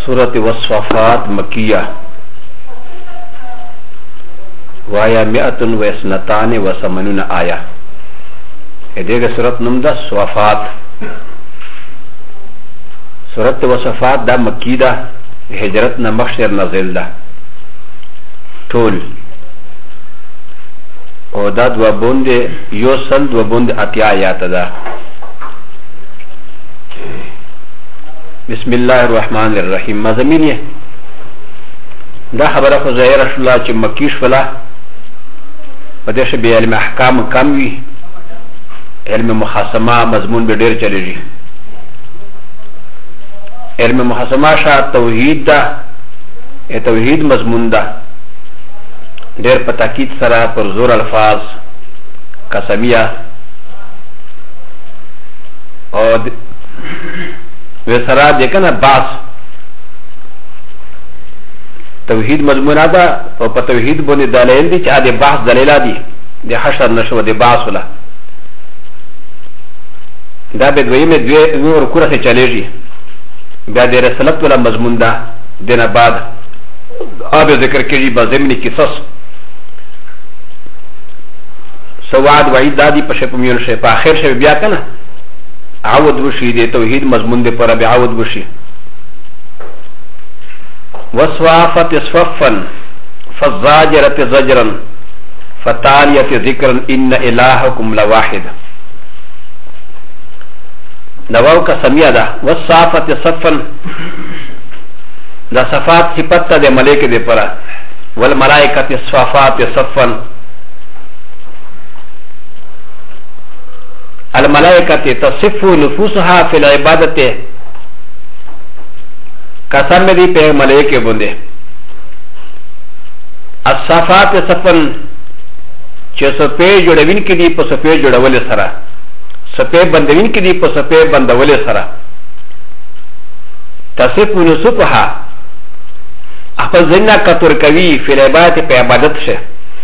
سورة والصفات مكية وآية 182 آية. هذه سورة نمدا صفات. سورة والصفات دا مكي دا هجرتنا مخشر نزل دا طول او دا دو بوند يوصل دو بوند اتيا آيات دا. بسم الله الرحمن الرحيم. مزمين دا خبره خو ظاهره شولا چې مکی شولا په دې شی علم احکام کم وي، علم محاسمه مضمون به ډیر چلیږي. علم محاسمه شا توحید دا توحید مضمون دا ډیر په تاکید سره پر زور الفاظ قسمیه او وسرا دیکھنا باس توحید مضمون دا او په توحید باندې دلایل دي چې د باس دلیل دي د حشر نشو د باس ولا دا به دویمه نور کورته چلیږي. بیا د رسالت ولا مضمون دا دنه بعد اب ذکر کړي په ضمن قصص سواد وعید دادی په شپ میون شي په اخر شي بیا کنه عود وشي د توحید مضمون د پر بیا عود وشي. وصفات صفا فالزاجرة زجرا فتالية ذكرا إن إلهكم لواحد. نواو کا سمیا دا وصفات صفا دا صفات صفت دا ملائکه دے پرا والملائکه صفات صفا الملائکه تصف نفوسها في العبادة قسم دی پہ ملائکه بندے الصفات صفا چه سپے جوڑوین کی دی پا سپے جوڑول سرا سپے بندوین کی دی پا سپے بندول سرا تصف نفوسها اپل زنہ کتر کوی فی العبادت پہ عبادت سے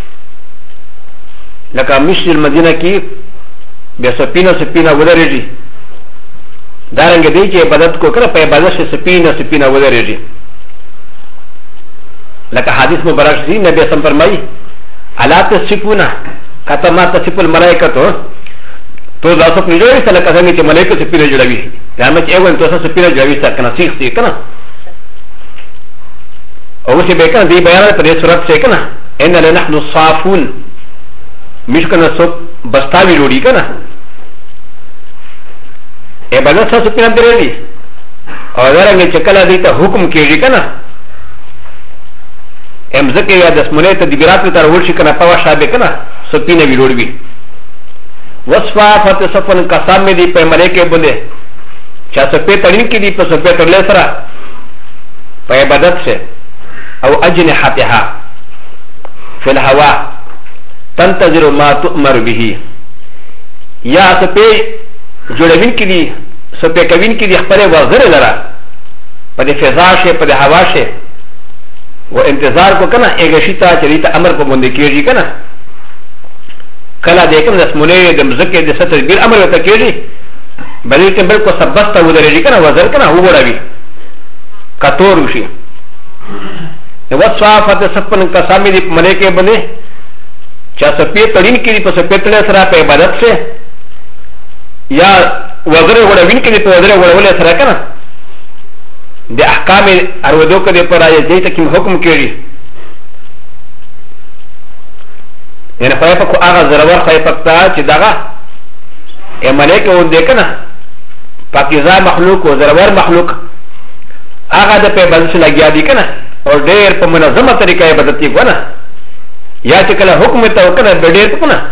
لکا مشر المدینہ کی بے سپینہ سپینہ ودرے جی دارنگ دی کہ عبادت کو کرا پہ عبادت سے سپینہ سپینہ ودرے جی لکا حدیث مبارک سی نبی اسم فرمائی علا تصفونا کتا ما تصف الملائکتو تو دا سپ نجوڑی سا لکا سنگی چه ملائکت سپینہ جوڑوی یعنی چه ایوان تو سا سپینہ جوڑوی سا کنا سیخ سی کنا او سی بے کنا دی بیانا پر یہ صورت سے کنا اینا لنحن صافون مشکنا سپ بستاوی جوڑی کنا عبادت سا سپینہ درے دی اور دارنگی چکلا دیتا حکم کیجی کنا امزکی یا دسمولیتا دیگرات تر ورشی کنا پوا شابه کنا سپینہ وی جوڑ بی وصفات صفن قسم میں دی پہ ملائکے بندے چا سپے تڑین کی دی پہ سپے تڑلے سرا پہ عبادت سے او اجنحتها فی الهوا تنتظر ما تؤمر به یا سپے جوڑوین کی دی سپے کوین کی دی خپل وزر لرا پہ فضا سے پہ ہوا سے وہ انتظار کو کنا ایگشیتا چریتا امر کو بندے کیجی کنا کلا دیکھن دسمونے دمزکے دے ستر بیر امر ہوتا کیجی بلی تنبر کو سبستا ودرے جی کنا وزر کنا ہو بڑا بھی کتور وشی وصفات صفن قسامی دی ملائکے بندے چا سپیت تڑین کی دی پا سپیت لے سرا پہ عبادت سے یا وزر وڑوین کی دی پا وزر وڑولے سرا کنا دی احکام ارودو کا دی پر آیا جیتا کم حکم کیجی یعنی خواهی پاکو آغا ضرور خواهی پاکتا چی داغا ای ملیک اون دیکھنا پاکیزا مخلوق و ضرور مخلوق آغا دا پی بزش لگیا دی کنا اور دیر پا منظم طریقہ عبادتی کو نا یا چکلا حکم تا کنا بدیر پا کنا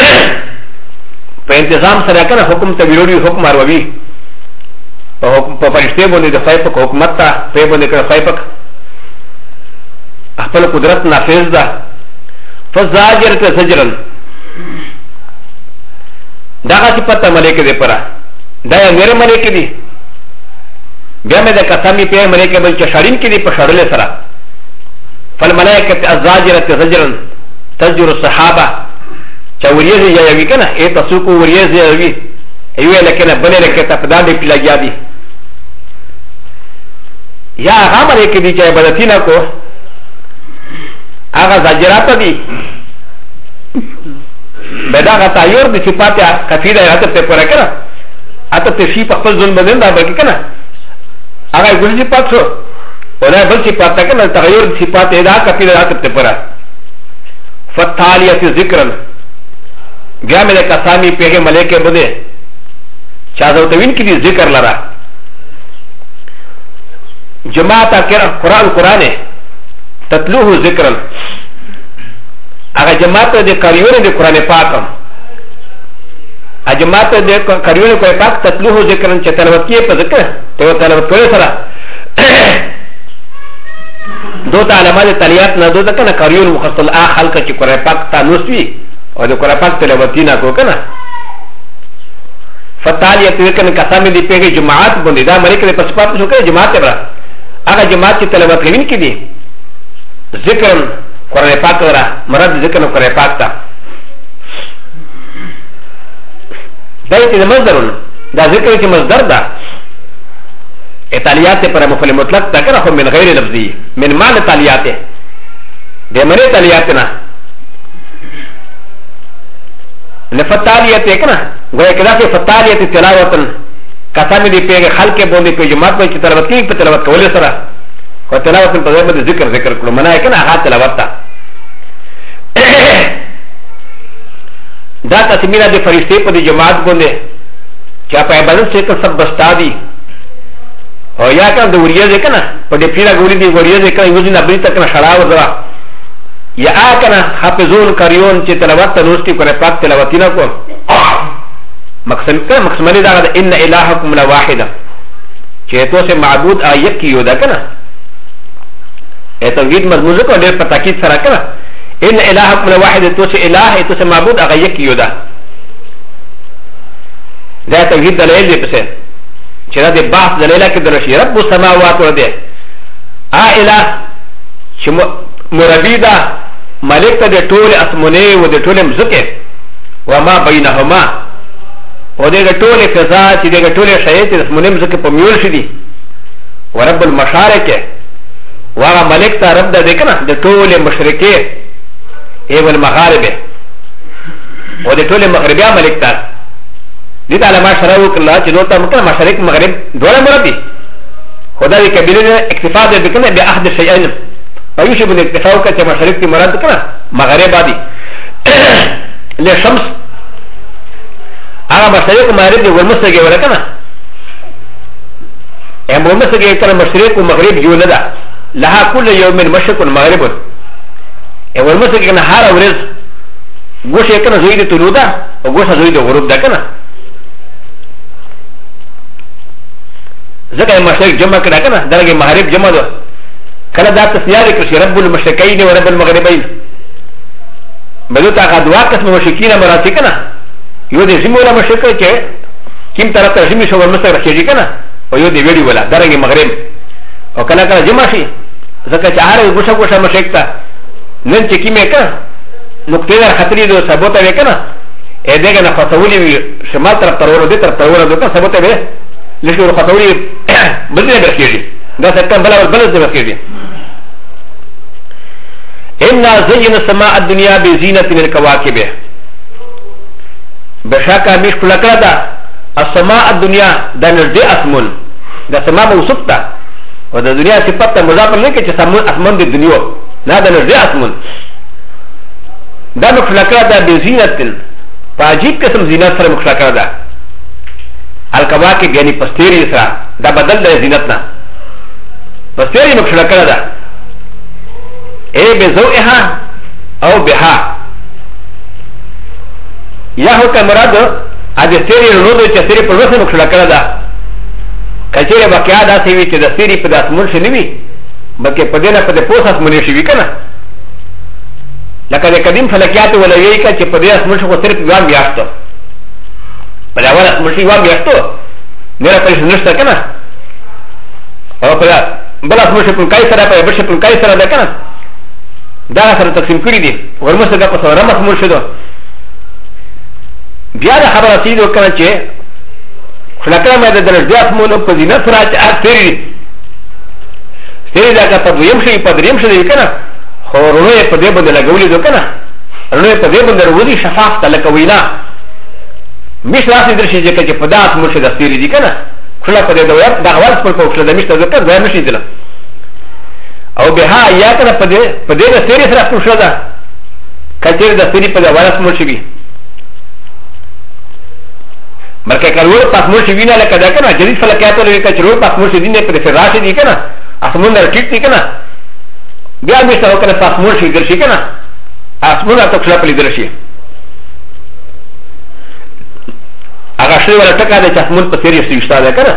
پا انتظام سر کنا حکم تا ویروڑی حکم اروی پا پرشتے بوندی دا خواهی پاک حکمت تا پی بوندی کنا خواهی پاک اخپل قدرت نافذ دا فزاجرت زجرن داغا صفت ملیکه دی پرا دا یا میرے ملیکه دی بیا میں دا قسمی پی ملیکه بل چشارین کی دی پشارل سرا فالملائکت الزاجرت زجرن تزجر الصحابه چا وریزی یاوی کنا ای تسوکو وریزی یاوی ایوی لکنا بلی لکتا پدا دی پی لگیا دی یا هغه ملائکه دي چې عبادتونه کو هغه زجرات دي بدا هغه تایور د صفات کفیده راته په پوره کړه اته ته شی په خپل ځون بدل دا بلکې کنه هغه ګل صفات شو ولا بل صفات کنه تغیر صفات ادا کفیده راته په پوره فتالیت ذکرن بیا مې کسانی پیغه ملائکه بده چا زوتوین کې دي ذکر لرا جماعت قرآن تتلوه ذکرن اگه جماعت ده کاریون ده قرآن پاکم اگه جماعت ده کاریون قرآن پاک تتلوه ذکرن چه تلوت کیه پا ذکر تو تلوت کوئے سرا دو تا علماء ده تلیات نا دو تا کنا کاریون مخصل آخل که چه قرآن پاک تانوسوی و ده قرآن پاک تلوتی نا کو کنا فتالیت ذکرن کسامی دی پیغی جماعت بندی دا ملک ده پسپات شو که جماعت برا اگه جماعت چه تلوت کوین کی دی ذکرن قرآن پاک را مراد ذکر قرآن پاک تا دایتی ده مصدرون دا ذکر چه مصدر دا اتالیات پر مفعول مطلق تا کنه خو من غیر لفظی من معنی اتالیات ده من اتالیات نا نفتالیات کنه گویا کدا سے فتالیات تلاوتن کسامی دی پیغ خلق بوندی پی جماعت بوندی تلاوت کی پی تلاوت کولی سرا و تلاوت پر ذکر ذکر کرو منای کنه آغا تلاوت تا دا تسمینا دی فرشتے پا دی جماعت بوندے چا پا عبادت سے کل سب بستا دی او یا کن دا وریزے کنا پا دی پیرا گولی دی وریزے کنا یوزی نبری تا کنا شراو زرا یا آکنا حافظون کریون چی تلاوت تا نوستی کنے پاک تلاوتینا کو مقصمانی دا دا ان الہکم لواحدا چی تو سے معبود آیت کی یودا کنا توحید مضمون کو ډېر په تاکید سره کړه ان الهکم الواحد تو سے الہ تو سے معبود هغه یک یودا دا توحید دلیل دی پسه چې دا د بحث دلیل کې درشي رب السماوات و ده ا الہ چې مربی دا مالک ته د ټول اسمنه او د ټول مزکه و ما بینهما او د ټول فضا چې د ټول شی چې اسمنه مزکه په میول شدي ورب المشارق واغا ملک تا رب دا دیکنا دا طول مشرکی ایو المغاربه و دا طول مغربی ملک تا دیتا علماء شراو کرلا چه دوتا مکنا مشرک مغرب دولا مربی خدا دی کبیلی اکتفا دا بکنا بی احد شیئن پایوشی بند اکتفاو که چه مشرک تی مراد کنا مغرب آدی لشمس آغا مشرک مغرب دی ورمسگی ورکنا ام ورمسگی کنا مشرک و مغرب جو ندا لها كل يوم مشرق ومغرب اول مسك كان هار اورز غوش كان زويد طلوع وغوش زويد غروب ده كان زكاه مشرق جمع كده كان درجه مغرب جمع ده كان ده تسيار كشي رب المشرقين ورب المغربين بدوتا غدوا قسم مشركين مراتي كان يودي زمولا مشرق كيم طرف ترجمه شو المسك رشيجي كان ويودي ويدي ولا درجه مغرب وكلا كلا جمع شي زکه چې هر غوشه غوشه مشکتا نن چې کیمه کا نقطه در خطرې دو ثبوت وکنه اې دغه نه خطولي شمال طرف ترور دي طرف ترور دو ثبوت به لشو خطولي بدله برکېږي دا څنګه بل برکېږي ان زين السماء الدنيا بزينه الكواكب بشکا مش کلکړه دا السماء الدنيا د نږدې اسمون د سما موصوف ده و د دنیا صفت ته مضاف نه کې چې اسمان د دنیا نه د نږدې اسمان دا مخلقه ده بزینت په عجیب قسم زینت سره مخلقه ده الکواکب یعنی پستیری سره دا بدل د زینت نه پستیری مخلقه ده ای بزوئها او بها یا هو که مراد ا د سری رودو چې سری په وسه مخلقه ده کچره واقعا دا سی وی چې د سری په داس مول شنی وی بلکې په دې نه په دې پوساس مونږ شي وی کنه لکه د قدیم فلکیات ولوی کا چې په دې اس مول شو صرف ځان بیاستو په دا ولا مول شي وا بیاستو نه په نشته کنه او په بل اس مول شي په کای سره په بل شي په کای سره ده کنه دا سره تقسیم کړی دي ورمسه دا په سره مس مول شدو بیا دا خبره سیدو کنه چې خلقه مې د درجات مونږ په زینت سره چې اثر ستيري دا كتا بيمشي بدريم شدي كنا هو رونوي بدي بند لغولي دو كنا رونوي بدي بند روزي شفاف تلكوينا مش راسي درشي جكا جي پدات مرشد ستيري دي كنا كلا بدي دوار دا غوال سپل پوكشل دا مشتا ذكر دا مشي دلا او بها يا كنا بدي دا ستيري سرا پوشل دا كتير دا ستيري پدا وارس مرشي بي مرکه کلور پاس مرشي بينا لکه دا كنا جديد فلکاتو لکه چرور پاس مرشي دي نه پد فراشي دي كنا اسمون در ټیټ دي کنه بیا مشته وکنه پاس مور شي درشي کنه اسمون ته خپل پلی درشي هغه شی ولا ټکا د اسمون په سری شي وشتا ده کنه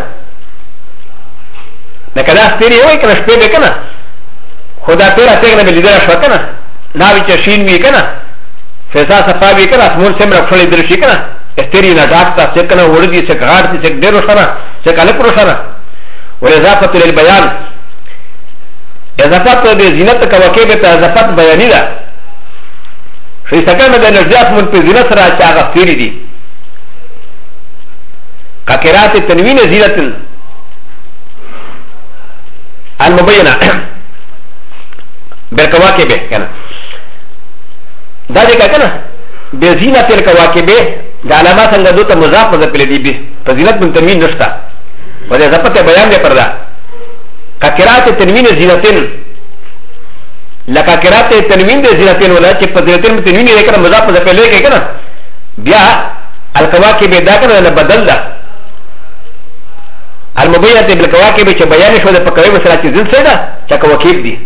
نه کله ستوري وای کنه شپه به کنه خدا پیرا څنګه به لیدل شو کنه ناوی چې شین وی کنه فیصا صفا وی کنه اسمون سم خپل درشي کنه ستوري نه ډاکتا څنګه کنه وردي څنګه غاړ څنګه ډیرو سره څنګه له پرو سره ولذاقه للبيان اضافات د زینت کواکب ته اضافات بیانی ده شي څنګه د نجات مون په زینت سره چې هغه ستوري دي كاكرات التنوين زينة المبينة بالكواكب كان ذلك كان بزينة الكواكب ده علامات ان دوتا مضاف مضاف لدي به فزينة من تنوين نشتا وده زبط بيان ده پردا كاكرات التنوين زينة لكاكرات التنوين ده زينة ولا چه فزينة من تنوين ده كان مضاف مضاف لدي كان بیا الكواكب ده كان بدل ده المبينة بالكواكب چې بیان شو د پکوي سره چې ځل سره چې کواکب دي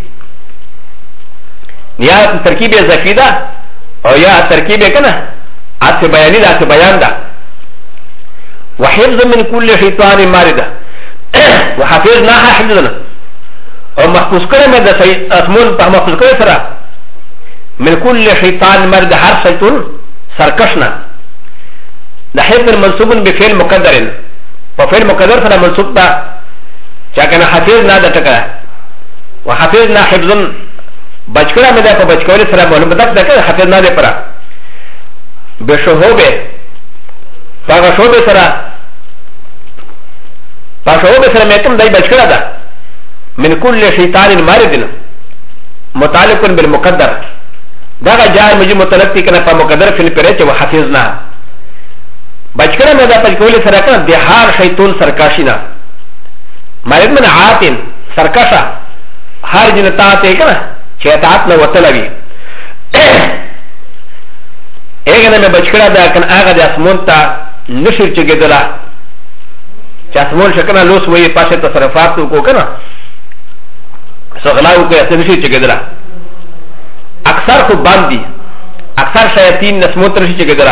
یا ترکیب اضافي ده او یا ترکیب کنه اته بیاني ده اته بیان ده وحفظ من كل شيطان مارده وحفظناها حفظنا او محفوظ کړه مې د اسمون په محفوظ کړه سره من كل شيطان مارده هر شیطان سرکشنا ده حفظ منصوب بفعل مقدر وفعل مقدر سره منصوب ده چې کنه حفظنا ده ټکا وحفظنا حفظا بچکړه مې ده په بچکول سره معلومه ده چې حفظنا ده پره بشهوبه هغه شوبه سره فشهوبه سره مې کوم دای بچکړه ده من كل شيطان مارد متعلق بالمقدر دا جار مجي متعلق کنه په مقدر فعل پره چې وحفظنا بچکره مې دا پچکول سره کنه د هر شیطان سرکاشینا مارد من عاتن سرکاشا هر جنتا ته کنه چې اطاعت نه وتلوي اګنه مې بچکره دا کنه هغه د اسمون ته نشر چګیدلا چې اسمون شکنه لوس وې پاسه تصرفات کو کنه سغلاو کو اسمون نشر چګیدلا اکثر خو باندې اکثر شیاطین نسمون تر شي چګیدلا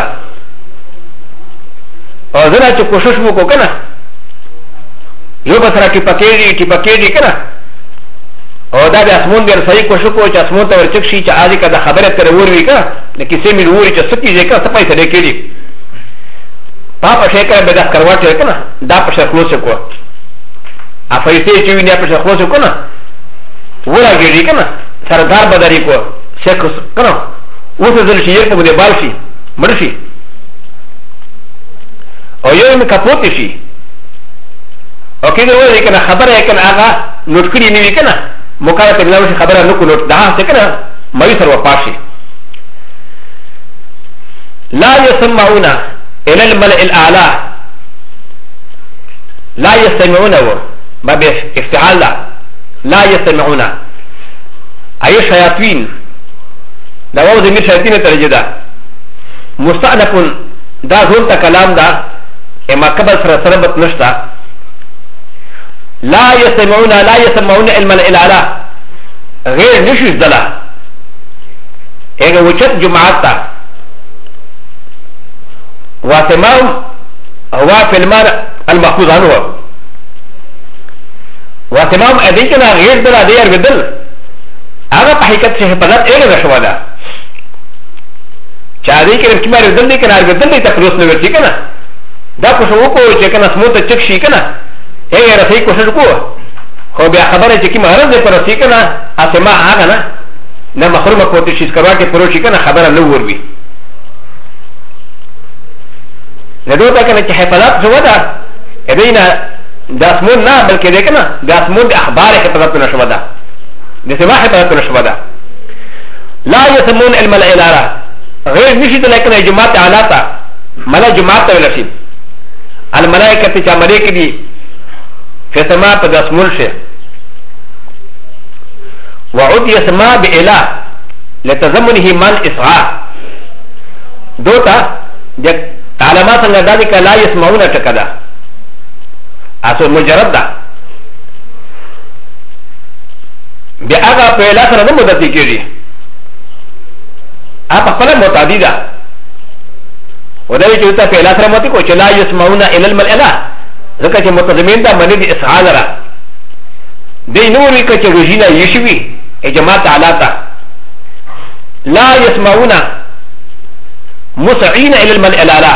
او زنا چې کوشش وکړو کنه یو به سره ټی پکېږي کنه او دا د اسمون ډېر صحیح کوشش وکړو چې اسمون ته ورچک شي چې اځي کده خبره تر وروي کنه د کیسې مې وروي چې سپي ځکه سپای ته کېږي پاپا شي کنه به دا کارواټ کنه دا په شکل خلاص کو افایته چې ویني په شکل خلاص کو نه ورګېږي کنه سردار بدري کو شیخ کنه اوس ځل شي په دې بال شي مرشي او یو مې کپوت شي او کله وایي کنه خبره کنه هغه نوٹ کړی نیوي کنه مقاله ته بلاوي خبره نو کو نوٹ دا څه کنه مې سره وپاشي لا يسمعون الى الملأ الاعلى لا يستمعون ما بافتعال لا يستمعون اي شياطين دا وو زمير شياطين ترجدا مستأنف دا زول تا كلام دا اما قبل سره سربت نشتا لا يسمعون علم الاعلى غير نشوش دلا اگه وچت جماعت تا واتمام هو في المال المحفوظ عنه واتمام اديكنا غير دلا دير بدل هذا حقيقت سے حفاظت اگه نشوا دا چاہدے کہ کمار بدل دی کنا بدل دی تفروس نہ ورتی کنا دا کو شو کو چې کنه سموت چک شي کنه هغه رسې کوشش کو خو بیا خبره چې کی مهارت دې پر رسې کنه اسما هغه نه محروم کوته شي کړه کې پرو شي کنه خبره نه وروي نه دوته کنه چې حفاظت شو دا ادینا د اسمون نه بلکې دی کنه د اسمون د اخبار خبرتونه شوه ده د سما خبرتونه شوه ده لا يسمون علم العلاره غیر نشي ته لکه جماعت اعلی ملا جماعت ته ویل شي الملائکه چې ملائکه دي في سما په د اسمون شي وعد يسمى بإله لتزمنه من إسعاء دوتا علامات ذلك لا يسمعون تكدا أصل مجرد دا بأغا فإله سنة مدتي كيري أبا فلا متعددة وذلك يقول فإله سنة مدتي لا يسمعون إلى الملئلة ذلك متزمين دا من إسعاء لرا دي نوري كتروجينا يشوي جماعت علاتا لا يسمعون مسعين الى الملئلة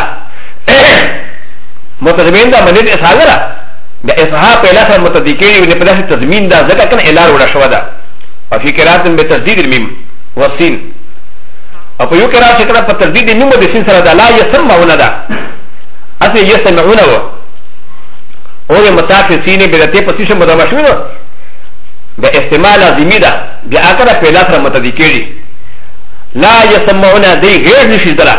متزمين دا من الاسحاق را دا اسحاق الى سر متذكري ونفداش تزمين دا ذكا كان الار ولا شودا وفي قراءة بتسديد الميم والسين وفي قراءة شكرا بتسديد الميم والسين سر دا لا يسمعون دا اصل يسمعون هو متاخر سيني بدأتي پسيشن مدامشوين ب استعمال لازمي ده بأكثر فعلات متذكري لا يسمعون دي غير نشي دلا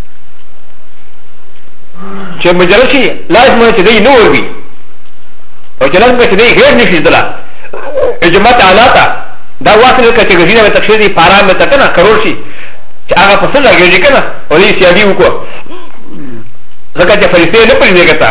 شيء مجرد شيء لا يسمعون دي نور بي وجلال بي دي غير نشي دلا اجماعات علاتا دا واصل كتغذينا بتكشيري پارا متكنا كرور شي اغا پسل لگه كنا ولي سيادي وكو زكاة فريسي نپل نگتا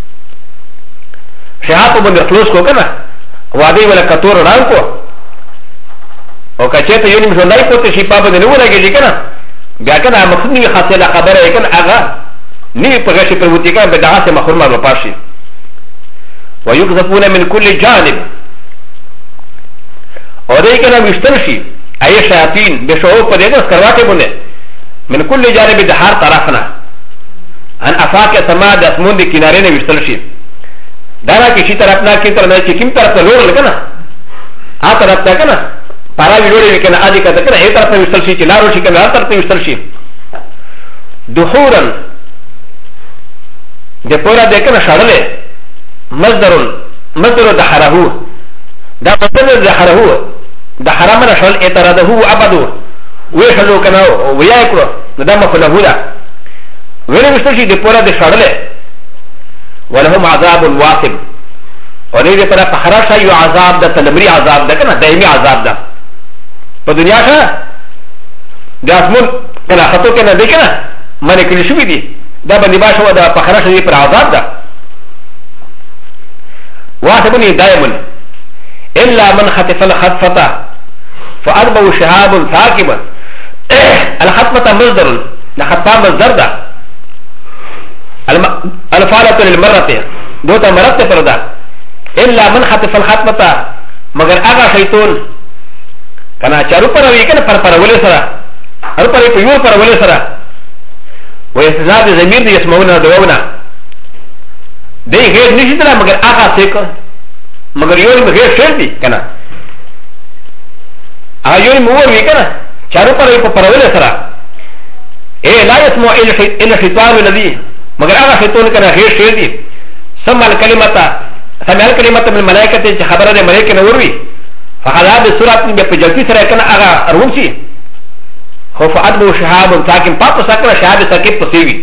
شهاب بند خلوص کو كنا وادي ولا كتور رانكو او كچته يوني مزنداي پوت شي پابه نه ولګي کنه بیا کنه مقصد ني خاصه خبره کنه اغا ني پغشي پروتي کنه به دغه مخور ما پاشي ويقذفون من كل جانب او دې کنه مشترشي اي شياطين بشعور په دغه کرواټه بونه من كل جانب د هر طرفنا ان افاق سما د اسمون د کنارې نه مشترشي دارا کسی طرف نا کی طرف نا چکیم طرف نا لوڑ لکنا آ طرف نا کنا پارا بھی لوڑی لکنا آدھی کتا کنا اے طرف نا وستل شی چی لارو شی کنا آر طرف نا وستل شی دخورن دے پورا دے کنا شغلے مصدر دحرہو دا مصدر دحرہو دحرہ منا شغل اعترادہو عبدو وی شغلو کنا ویا اکرو دا مفلہو دا ویلی وستل شی دے پورا دے شغلے ولهم عذاب واثب ولذلك فلا فخرج شيء عذاب ده تلمري عذاب ده كنا دائمي عذاب ده فالدنيا شا ده اسمون كنا خطو كنا دي كنا ما نكري شو دي ده بنباش هو ده فخرج شيء پر عذاب ده واثبني دائما الا من خطف الخطفه فأربو شهاب ثاقبا الخطفه مصدر لخطفه مصدر ده الفالة للمرة دوتا مرت فردا إلا من خطف الخطمة مگر آغا شيطون كان چارو پر وی کنا پر ولي سرا هر پر پیو پر ولي سرا ويستزاد ضمير دي يسمعون دعونا دي غير نشي دلا مگر آغا سيك مگر يوني غير شير دي كنا يوني مور وی کنا چارو پر ولي سرا ايه لا يسمع إلا شيطان الذي مگر هغه شیطان کنه غیر شیر دی سمع الکلمه من الملائکه چې خبره د ملائکه نه وروي فحدا بسرعه بجلتی سره کنه هغه روم شي خو فعدو شهاب ساکن پاپ ساکن شهاب ساکن پسیوی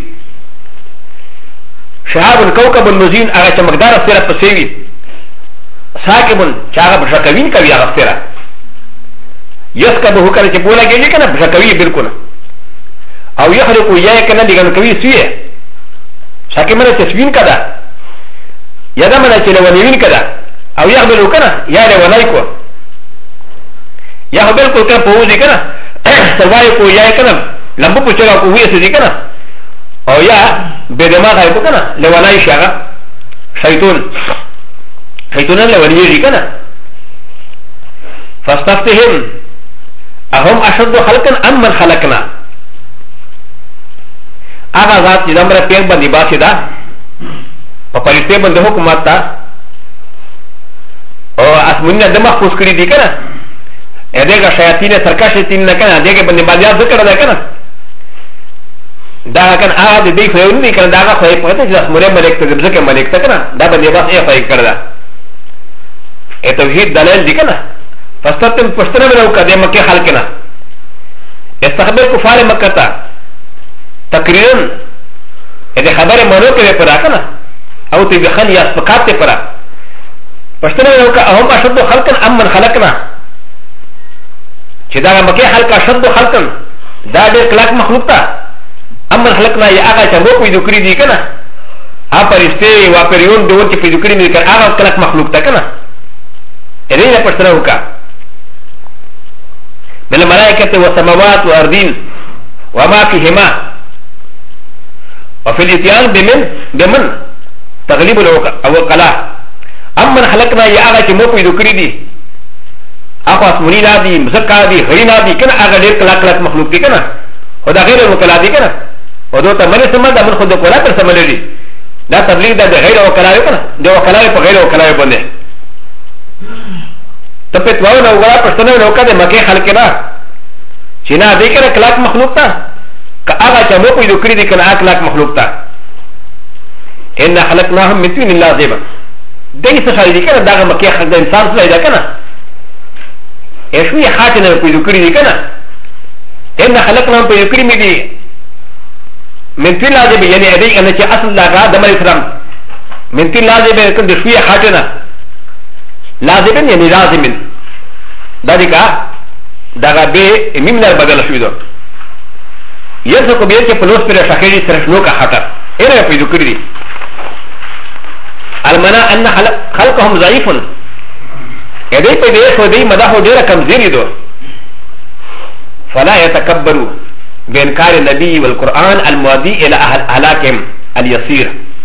شهاب الكوكب المزين هغه چې مقدار سره پسیوی ساکن چې هغه بشکوین کوي هغه سره یسکبه کنه چې بولا کېږي کنه بشکوي بالکل او يخلق یا کنه دیګن کوي سوی شاكي منا تسوين كذا يدا منا تلوانيين كذا او يقبلوا كنا يا لوانايكو يقبلوا كنا بوزي كنا سوايكو يا كنا لمبو بوشيغا كوهي سيدي كنا او يا بدماغايكو كنا لواناي شاغا شيطان لوانيجي كنا فاستفتهم اهم اشد خلقا ام من خلقنا هغه ذات چې دمره پیغ باندې باسي دا په پرشته باندې حکومت تا او اسمنه د محفوظ کړی دي کنه ا دغه شیاطین سرکشه تین نه کنه دغه باندې باندې ذکر ده کنه دا كان هذا دي فيوني كان دا خوي پته چې اسمره ملک ته ځکه ملک ته کنه دا باندې بس یې خوي کړل ا توحید دلیل دي کنه فاستتم پښتنه ورو کده مکه خلق کنه استخبر کفار مکه تا تقریرا دې خبره مونږ کې پرا کنه او ته بخل یا سپکات پرا پښتنه ورو کا هم اشد خلقا امن خلقنا چې دا مکه خلق اشد خلقا دا ډېر کلک مخلوق تا امن خلقنا یا هغه چې مو پیدا کړی دي کنه ا پرسته وا پریون د ورته پیدا کړی دي کنه هغه کلک مخلوق تا کنه دې نه پښتنه وکا من الملائكه والسماوات والارضين وما فيهما وفي الاتيان بمن تغليب الوكلاء امن خلقنا يا اغا چې مو پیدا کړی دي اخو اسمنی لا دي مزکا دي غرینا دي کنه هغه ډېر کلک مخلوق دي کنه خدا غیر وکلا دي کنه و دو ته منی سم ده من خود کولا پر سم لري دا تبلیغ ده غیر وکلا کنه د وکلا په غیر وکلا باندې ته په تواو نو غلا پښتنه نو کده مکه خلق نه چې نه دې کنه کلک مخلوق تا که هغه چې مو پیدا کړی دي کنه هغه کلک مخلوق تا ان خلقناهم من طين لازم دې څه شي دي کنه دا مکه خلق د انسان سره ده کنه ایشوی خاطر نه پیدا کړی دي کنه ان خلقناهم پیدا کړی مې دي من طين لازم یعنی دې کنه چې اصل دا د مر اسلام من طين لازم کنه د شوی خاطر نه لازم يعني لازم ذلك دغه به ممنه بدل شوی دو یسو بیا چې پلوس پر شاکری سره شنو کا خطر ایره پیدا کړی دي المنا ان خلقهم ضعيف یدې په دې خو دې مدح ډیره کمزوري دو فلا يتكبروا بانكار النبي والقران المؤدي الى هلاكهم اليسير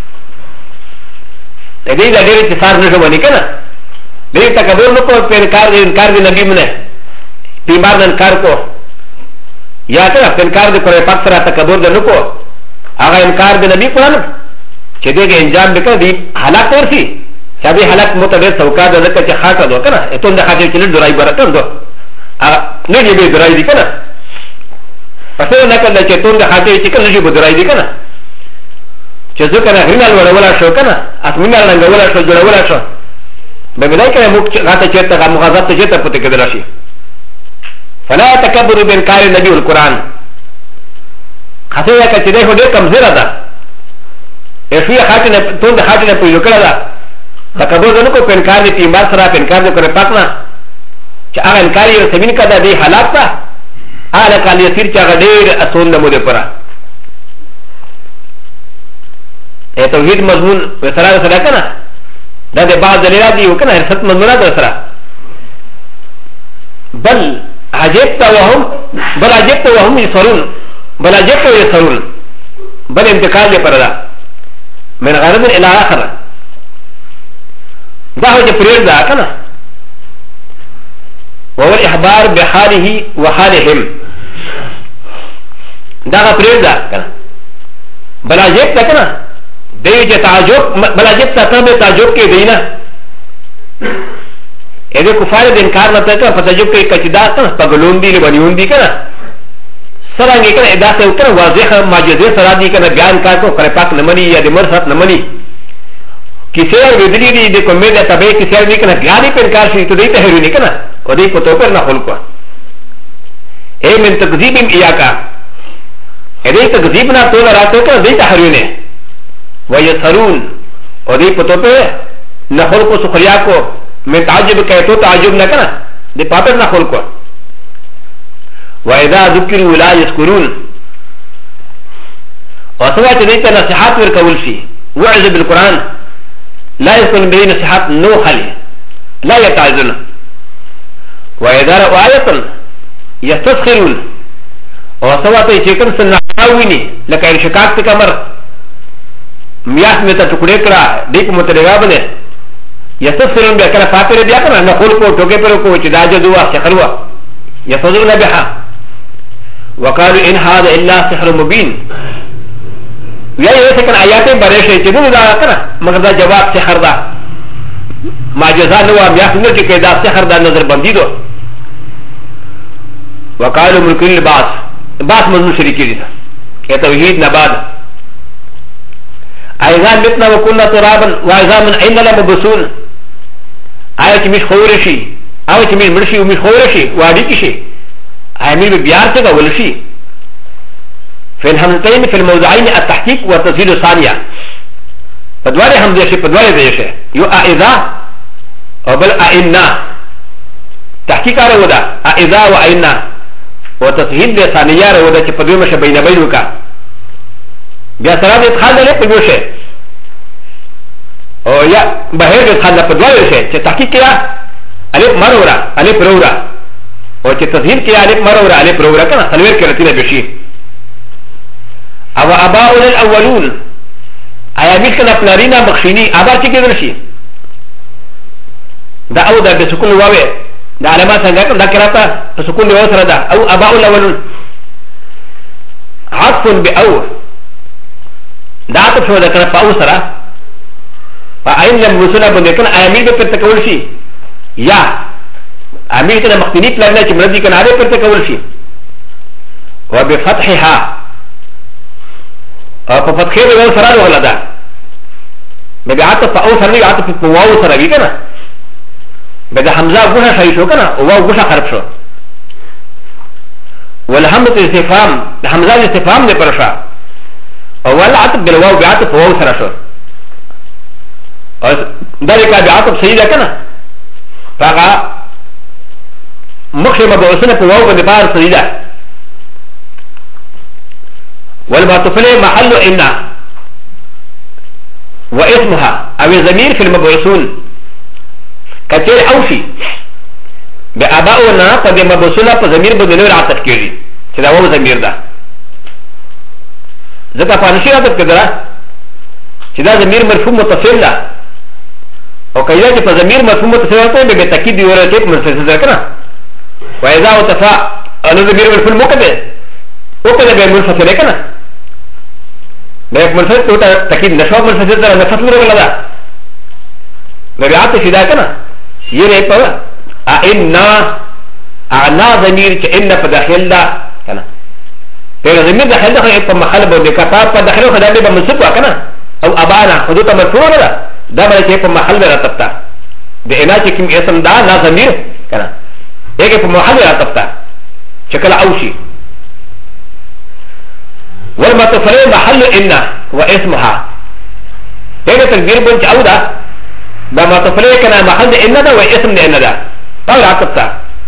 دې دا ډېر اتصال نشو باندې کنه دې تکبر نو کو په انکار دي نبی منه بیمار انکار کو یا ته په انکار دي کوي پاک سره تکبر نه کو هغه انکار دي نبی قرآن چې دې انجام وکړي دي هلاک ورسي چې دې هلاک متبر څوکا ده چې خاطه دو کنه ته د خاطر چې درای برکت دو نه دې درای دي کنه پسې نه کله چې ته د خاطر چې کله دې درای دي کنه چې ځکه نه غرینال ولا شو کنه اسمنال نه ولا شو جوړ ولا شو بمدای کنه موږ غاته چیرته مغازات ته چیرته پته کېدل شي فلا تکبر بانکار النبي والقران خاطر یا چې دې هډه کمزوره ده اشوی خاطر نه ته د خاطر نه پیدا کړل دا تکبر نه کو پنکار دي پیمار سره پنکار دې کړه پاتنه چې هغه انکار یې سمین کړه دې حالات ته اله کال یسیر چې هغه ډېر اسون نه مو دې پره ته توحید مضمون وسره سره کنه دا د بعض دلیلات دي وکنه ارثت منونه ده سره بل عجبت وهم يسرون بل عجبت ويسرون بل انتقال دي پردا من غرض الى اخر دا هو چې پرېږ ده کنه وهو الاخبار بحاله وحالهم دا پرېږ ده کنه بل عجبت کنه دې چې تعجب بل عجب ته به تعجب کې دی نه اې دې کفار د انکار نه ته په تعجب کې کچدا ته پګلون دي لبنيون دي کنه سرانګې کنه ادا ته وکړه واضح معجزه سره دي کنه بیان کا کو پر پاک نه مني یا د مرثت نه مني کیسه ودلی دي د کومه د تبه کیسه دي کنه بیا دې په انکار شي ته دې ته هرونی کنه او دې په تو پر نه خلق اے من تکذیب ایاکا اې دې تکذیب نه تو راته کنه دې ته هرونی ويسرون ودي پتوپه نخل کو سخریا کو میں تعجب کہتو تعجب نہ کرنا دے پاتر نخل کو واذا ذکروا لا يذكرون وسوات دیتا نصیحات ور کول شي وعظ بالقران لا يكون بين نصيحات نو خلي لا يتعظون واذا رأوا آية يستسخرون وسوات چکن سناوینی لکه انشقاق کمر میاس میں تا ٹکڑے کرا دیکھ متلگا بنے یستسخرون بیا کرا فاتر بیا کرا نخول کو ٹوکے پر کو چدا جدوا سخروا یفضلون بها وقالوا ان هذا الا سحر مبين یا یہ سکن آیات برش چدو دا کرا مگر دا جواب سحر دا معجزہ نو میاس نو کہ دا سحر دا نظر بندی دو وقالوا ملكن الباس باس مذموم شریکی دی ا توحید نباد ايضا متنا وكنا ترابا واذا من اين لم بسون ايه چې مش خورشي او چې مش مرشي ومش خورشي وادي کې شي امیر بيار څه کول شي في الهمزتين في الموضعين التحقيق والتسهيل الثانيه فدواره همزه شي فدواره دې شي يو اذا او بل ائنا تحقيق اره ودا اذا وائنا وتسهيل دې ثانيه اره ودا چې په دوه مشه بین بین وکا بیا سره دې ادخال نه په ګوشه او یا بهر دې ادخال په دوه شي چې تحقيق کړه الف مرورا الف رورا او چې تسهيل کړه الف مرورا الف رورا کنه تنویر کړه تینا بشي او اباؤنا الاولون ایا مثل پلارینا مخشینی ابا چې کېدل شي دا او دا بسکون واوي دا علامات څنګه دا کراته بسکون واو سره دا او اباؤ الاولون عطف باو دا عطف شو دا کنه پاو سره فاین لم رسولا باندې کنه امیر به پر تکول شي یا امیر کنه مخنی پلارنا چې مرضی کنه اړه پر تکول شي وبفتحها او په فتحې به واو سره ولا ده به بیا عطف په او سره وي عطف په واو سره وي کنه به د حمزه غوښه شي شو کنه او واو غوښه خراب شو والحمزه استفهام د حمزه استفهام نه پرشا او ول عطف بالواو بعطف واو سره شو او ذلك بعطف صحیح ده کنه فقا مخشمه بوسنه په واو باندې بار صحیح ده والمعطوف محل إن واسمها أو الضمير في المبعوثون كثير أوفي بآباؤنا قد مبعوثنا فضمير بدنور عطف كيري كذا هو ضمير ده ذكا فانشي عطف كذا كذا ضمير مرفوع متصل ده وكذا فضمير مرفوع متصل ده بتأكيد يورث منفصل ذكرنا وإذا وتفا أنه ضمير مرفوع مقدم وكذا بمنفصل كنا بمنفصل توتا تأكيد نشوف منفصل ده نفصل ولا لا ببيعات شدا كنا يري بوا أئنا أنا ضمير كأن فداخل ده كنا فإذا ضمير داخل ده خير محل بودي كتاب فداخله خدامي بمنصب كنا أو أبانا حدود مرفوع ولا ده ما يجي محل رتبتا بإنا كم اسم ده نا ضمير كنا يجي محل رتبتا شكل أوشي والمتفرع محل إن واسمها هذا تقدير بنت أودا بمتفرع كان محل إن ده واسم إن ده طول عطفتا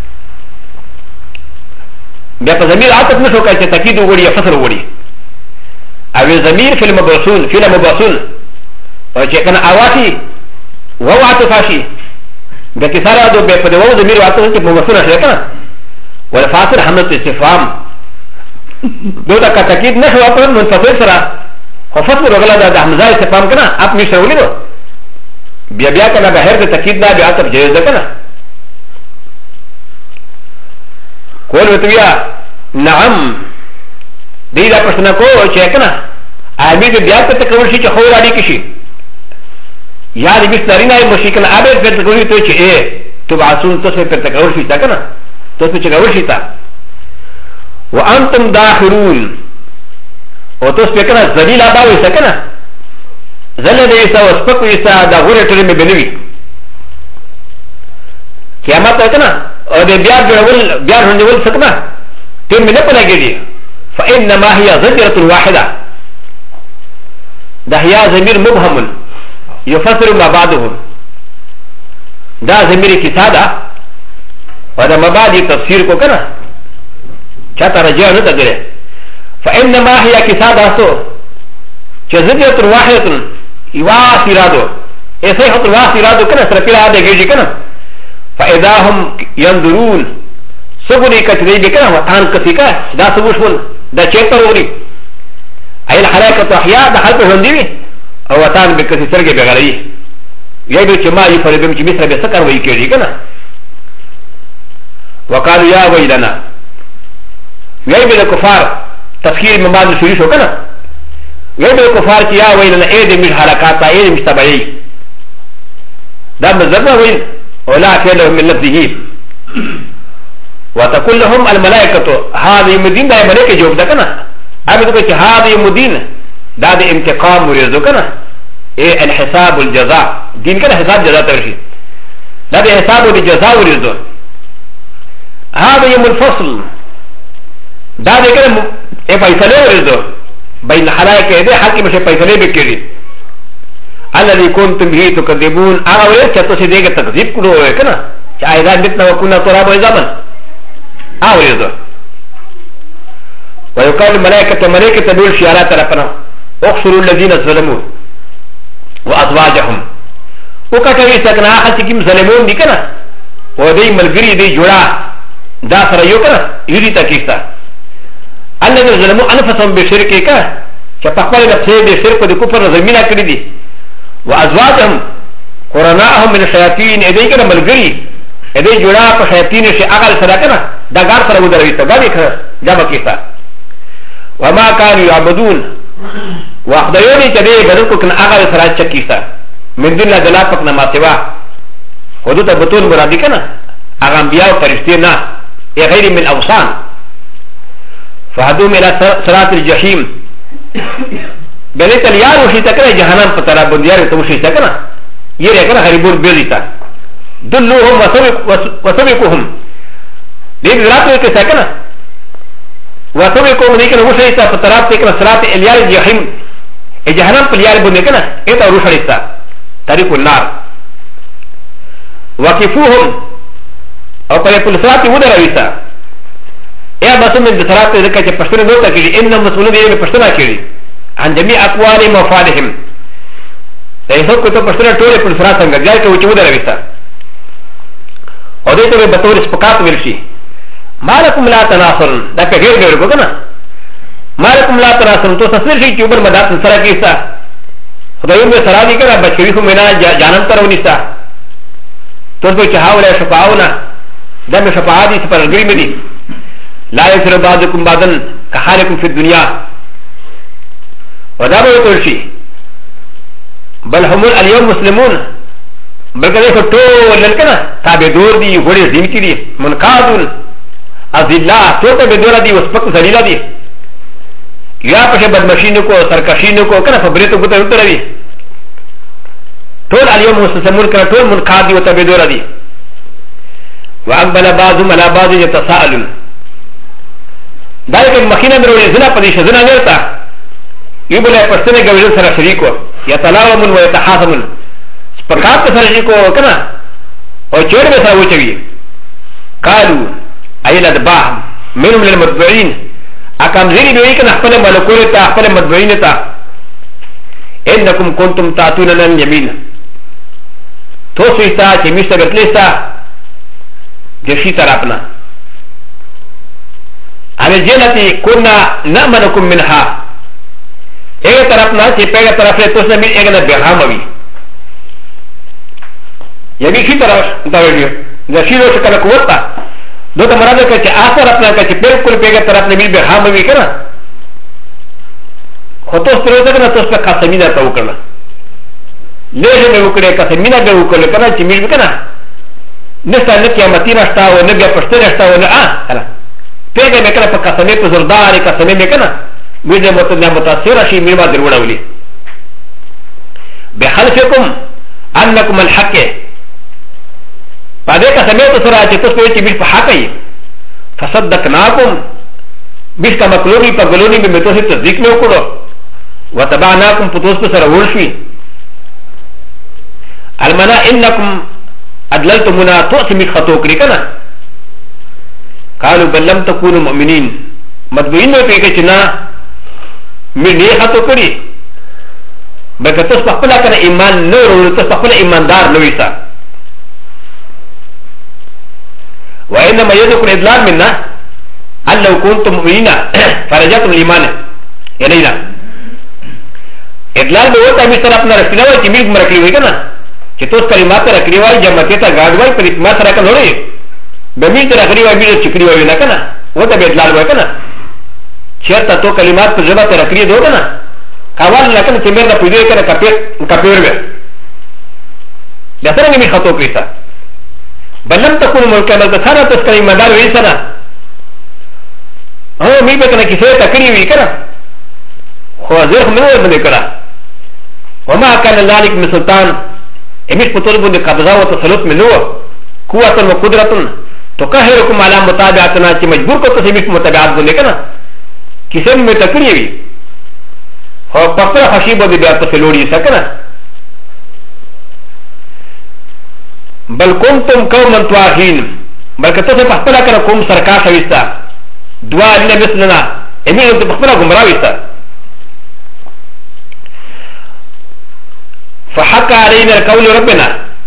بيبقى ضمير عطف نشو كي تأكيد وغري فصل وغري أو ضمير في المبعوثون في المبعوثون وكان أواتي وهو عطفاشي بكسارة دو بيبقى دو ضمير عطف في المبعوثون شركنا والفاصل حملة استفهام دو دا كتاكيد نشو اپن منفصل سرا خفصل رغلا دا حمزه استفهام کنا اپ مشتر ولي دو بیا بیا کنا بهر دا تاكيد دا بیا تب جایز دا کنا کول وتویا نعم دی دا پرسنا کو چه کنا آمی دا بیا پر تکول شی چه خور آلی کشی یا دی بیس نارین آئی مشی کنا آبیر پر تکول شی تو چه اے تو بعصون تس پر تکول شی تا کنا تس پر چکول شی تا وانتم داخلون وتوس بكنا زليل اباوي سكنا زلل يسا وسبق يسا دا غوري ترمي بنوي قيامات سكنا او دي بيار هنجول سكنا تم من نپنا گيدي فانما هي زجرة واحدة دا هي ضمير مبهم يفسر ما بعده دا ضمير كسادة ودا مبادئ تفسير کو كنا چاہتا رجع نہ تگرے فإنما هي كسادة سو چزدیت واحدة يواس إرادو ایسے حط واس إرادو کنا سرپیلا آدھے گیجی کنا فإذا هم ينظرون سبنی کچدی بکنا وطان کسی کا دا سبوشون دا چیتر ہوری ایل حرکت احیاء دا حلپ ہوندیوی او وطان بکسی سرگے بغلی یہ بھی چما یہ فربیم چی مصر بسکر وی کیجی کنا وقالوا يا ويلنا ويبي الكفار تفكير من بعض الشريش وكنا ويبي الكفار يا ويلنا ايدي من حركات ايدي مش تبعي ده مزرنا وين ولا كلهم من لفظه وتقول لهم الملائكة هذه مدين ده ملائكة جواب ده كنا ابي تو هذا يوم الدين دا د انتقام ورزو كنا ايه الحساب والجزاء دين كنا حساب جزاء ترشي دا د حساب والجزاء ورزو هذا يوم الفصل دا د كنا ايه فيصله ورزو بين الحلائق ايه حكي مش فيصله بكري الذي كنتم به تكذبون اولئك تتوسي ديك تكذيب كله كنا اذا متنا وكنا تراب وزمن ورزو ويقال الملائكة ملائكة دول شيارات ربنا اخسروا الذين ظلموا وازواجهم وكتبه سكنا حتى كم ظلمون دي كنا ودي ملغري دي جوڑا دا سر يو كنا يدي تكيستا الذين ظلموا انفسهم بشركه كا شفقوا نفسه دي شرك دي كفر زمينا كري دي وازواجهم قرناهم من الشياطين ادي كنا ملغري ادي جوڑا شياطين شي اقل سر كنا دا غار سر ودرويتا غادي جابا كيستا وما كانوا يعبدون وأخذوني كذي بدركوا كن أغلى سراج شكيسا من دون الله فقنا ما سوا حدود بطول مرادي كنا أغنبياء وفرشتينا غير من الأوصان فهدوم إلى صراط الجحيم بنيت اليار وشي تكنا جهنم فترى بنديار توشي تكنا يري كنا غريبون بيزيتا دلوهم وسبقوهم لين راتوا كسكنا وسبقوهم لكن وشيتا فترى تكنا صراط اليار الجحيم جهنم فليار بندكنا إذا روشريتا طريق النار وكفوهم او پر پلسات ودر ویسا یا بس من بسرات ذکر چې پښتنه نوته کړي ان مسؤلون دې پښتنه کړي عن جميع اقوالهم وافعالهم ایسو کو ته پښتنه ټول پلسات څنګه ځای ته ودر ویسا او دې ته به تور سپکات ورشي مالکم لا تناصرون دا په غیر غیر وګنه مالکم لا تناصرون تو سسر شي چې وبر مدات سره کیسا خدای مې سره دي کړه بچی خو مینا جانم تر ونیسا تو به چاوله شفاعونه دم شفاعتي سپر غري مدي لا يسر بعضكم بعضا كحالكم في الدنيا ودا به ترشي بل هم اليوم مسلمون بل كده ټول لکه تابع دور دي غوړي زمتي دي منقادون اذلا ټول به دور دي وسپک ذلیلا دي یا په بدمشینو کو سرکشینو کو کنه خبرته کو ته وتروي ټول اليوم مسلمون کنه ټول منقاد دي او تابع دور دي واقبل بعضهم على بعض يتساءلون ذلك المخينه من ولزنا قد يشزنا نرتا يبلغ پرسنه گویل سره شریکو يتلاومون ويتحاثمون سپکات سره شریکو کنه او چور به سره وچوي قالوا اين الباح منهم للمتبعين اكم زيني دوي کنه خپل ملکول ته خپل متبعين ته انكم كنتم تاتوننا اليمين توسيتا چې مشته غتلستا جشي طرفنا على الجنة كنا نأمنكم منها ايه طرفنا چې پیغه طرف له توسنه مې اګنه بهاموي یبي شي طرف دا ویډیو دا شي له څخه کوتا دوته مراد کې چې اثر خپل کې بالکل پیغه طرف نه مې بهاموي کنه خو توس تر اوسه کنه توس په قسمینا ته وکړه له دې وکړه قسمینا به وکړه کنه چې مې کنه نستا نکیا متینا شتا و نبیا پشتنا شتا و نا الا پیغه مکنا پا قسمه پا زرداری قسمه مکنا بیده متاثیر شی میرما دروڑا ولی بحلفکم انکم الحق پا ده قسمه پا سرا چه تس پوچی بیش پا حقی فصدقناکم بیش کا مکلونی پا گلونی بی متوسی تصدیق میں اکڑو و تبعناکم پتوس پا سرا ورشوی المنا انکم ادللتمونا توسمي خطوكري كنا قالوا بل لم تكونوا مؤمنين مدبوين بيكا چنا من ني خطوكري بلکہ تصبح كنا ايمان نور تصبح ايمان دار نويسا وانما يذكر الادلال منا ان لو كنتم مؤمنين فرجعتم الايمان يلينا ادلال بوتا مستر اپنا رسنا وای چې میګ مرکلی وای کنه چې توس کلمات راکړي وای جمعته ته غاډوي په ما سره کنه وړي به می تر راکړي وای به چکړي وای نه کنه وته به ادلال وای کنه چیرته تو کلمات په ژبه ته راکړي دو کنه کاوال نه کنه چې مې نه پوهې کنه کپیر به دا څنګه می خطو کړی تا بلم تكون ملکمل ته ثانه تاسو کلمه مدار وې سره او می به کنه کیسه تکړی وی کنه خو زه هم نه باندې کړه وما كان ذلك من سلطان امش په طول باندې قبضه او تسلط مې نو قوت او قدرت تقهركم على متابعتنا چې مجبور کو ته امش متابعت باندې کنه کیسه مې تکړی وي او په خپل خشي باندې بیا په لوري سکنه بل كنتم قوما طاغين بلکې تاسو په خپل کړه کوم سرکار شويستا دعا لنا مثلنا امیر ته په خپل ګمرا ويستا فحق علينا القول ربنا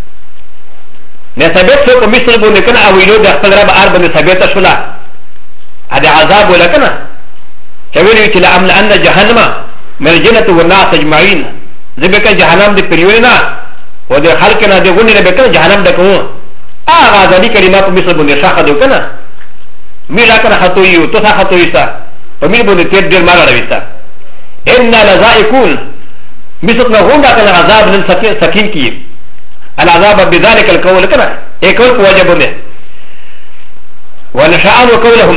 نثبت سوق مثل بنكنا او يلود خپل رب ارب نثبت شولا هذا عذاب ولكنا كويلي كلا امل ان جهنم من الجنه والناس اجمعين ذبك جهنم دي بريولنا ودي خلقنا دي غني بكنا جهنم دكو اغا ذلك كلمات مثل بن شاخ دوكنا ميلا كان خطويو تسا خطويسا وميل بن تيد دير مالا رويسا ان لذائقون مثل ما هو كان عذاب للسكين كي العذاب بذلك القول كنا يقول واجب له ونشأن قولهم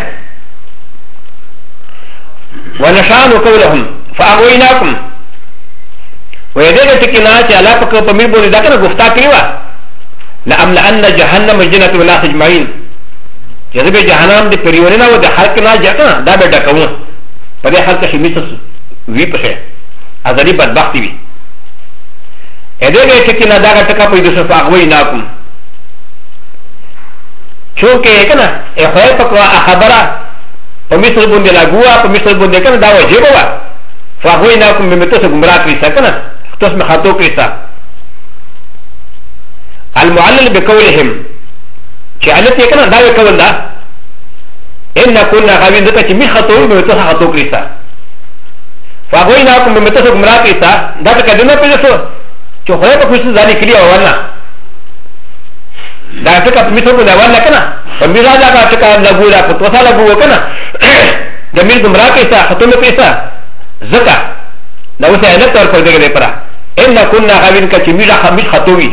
ونشأن قولهم فأغويناكم ويدعي تكنا على فكر بميل بن ذاكنا غفتا كيوا لأملأن جهنم الجنة والناس أجمعين جذب جهنم دي بريورنا ودي حلقنا جاكنا دا بيدا كون فدي حلق شميسس وي پشه ازالي بدبختی وي ادهگه تکینا داگا تکا پیدوشن فاغویناکم چونکه کنا اخوای پکوا اخبره پا مثل بنده لگوه پا مثل بنده کنا دا وجیبه وا فاغویناکم بمتوس گمراه کریسا کنا توس مخاطو کریسا المعلل بقولهم چه علت یکنا داوی قول دا ان كنا غاوین دتا چه می خطو بمتوس خطو کریسا فاغویناکم بمتوس گمراه کریسا دا تکا دنو پیدوشو چه خواه پا خوشن زانی کلی آوانا دا تکا پا مثل بنده آوانا کنا پا میرا جاگا تکا لگو دا پا توسا لگو کنا دا میر گمراه کریسا خطو میں کریسا زکا دا وسا علت طور پر دیگه دی پرا ان كنا غاوین کا چه میرا خمیش خطوی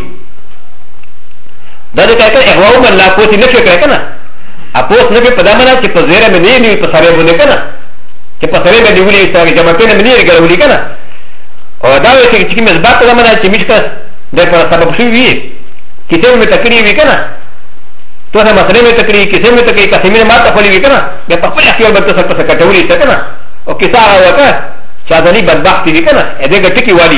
دا دکا کنا اغواو من لا پوسی نفی کرے کنا اپوس نفی پدا منا چه پا زیره میں نی نوی پا سارے بنده کنا چه پا سارے میں دیولی ایسا جمعتین میں نی گرولی کنا اور دا ویسے کہ چکی مزبات پدا منا چه میش کس در پر سبب شوی وی کسی میں تکری وی کنا تو سا مسئلے میں تکری کسی میں تکری کسی میں ماتا خولی وی کنا بیا پا خپل اختیار بلتا سر پسا کٹولی ایسا کنا اور کسا آگا وکا چادنی بدبختی وی کنا ایدے گا ٹکی والی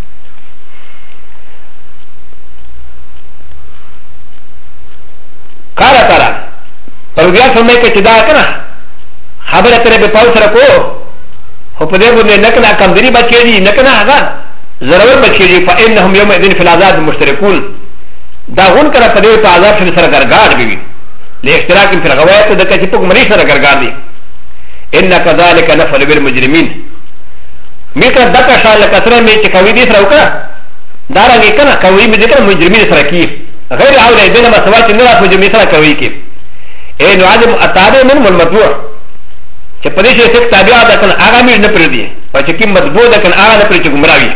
کارا تارا پروگیار فرمائی که چدا کنا خبر تره بے پاو سرکو خو پدے بودنے نکنا کمدری بچے دی نکنا آگا ضرور بچے دی فا انہم یوم ادن فی العذاب مشترکون دا غن کنا پدے پا عذاب شد سر گرگار بھی لے اشتراکم فی الغوایت دا کسی پک مریش سر گرگار دی انہ کذالک نفل بالمجرمین میکنا دکا شان لکسرہ میں چکوی دی سر اوکا دارنگی کنا کوی میں دکنا مجرمین سر کی غیر اولا بینما سوال چندرات مجرمین سر کوی کی اے نعالم اتابع من المطبوع چه پدیش ایسک تابعا دا کن آغا میر نپر دی و چه کم مطبوع دا کن آغا نپر چه گمراوی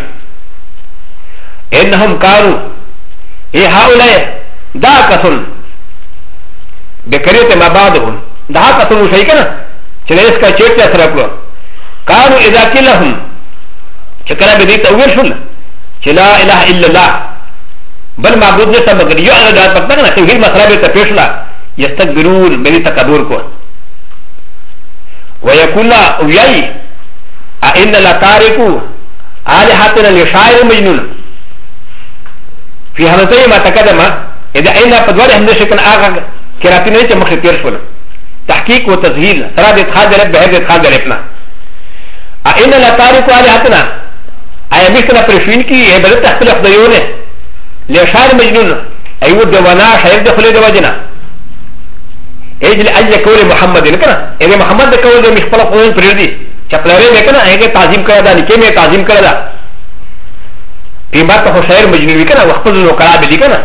انہم کارو ای هاولای دا کسن بکریت مبادهن دا کسن وشای کنا چه نیس کا چیرتیا سرکلو کارو اذا کلهم چه کنا بدیت اویر شن چه لا الہ الا اللہ بل معبود نسا مگر یو اغا داد پتنا کنا توحید مسئلہ بیتا پیشلا يستكبرون بني تكبركم ويقول وياي أئن لا تاركوا آلهتنا لشاعر مجنون في هذا ما تقدم إذا أين قدوار هم شكل آغا كراتين ليس مخطير شونا تحقيق وتسهيل سراد إدخال درب بهذا إدخال دربنا أئن لا تاركوا آلهتنا أي مثل برشوين كي بدأت تختلف ديونه لشاعر مجنون أيود دوانا شاعر دخل دواجنا اجل اجل قول محمد نکنا اے محمد دے قول دے مخفل قول پر دی چپلارے میں کنا اے تعظیم کرا دا نکے میں تعظیم کرا دا پیمبر تو شاعر مجنون کنا وقت نو کرا بلی کنا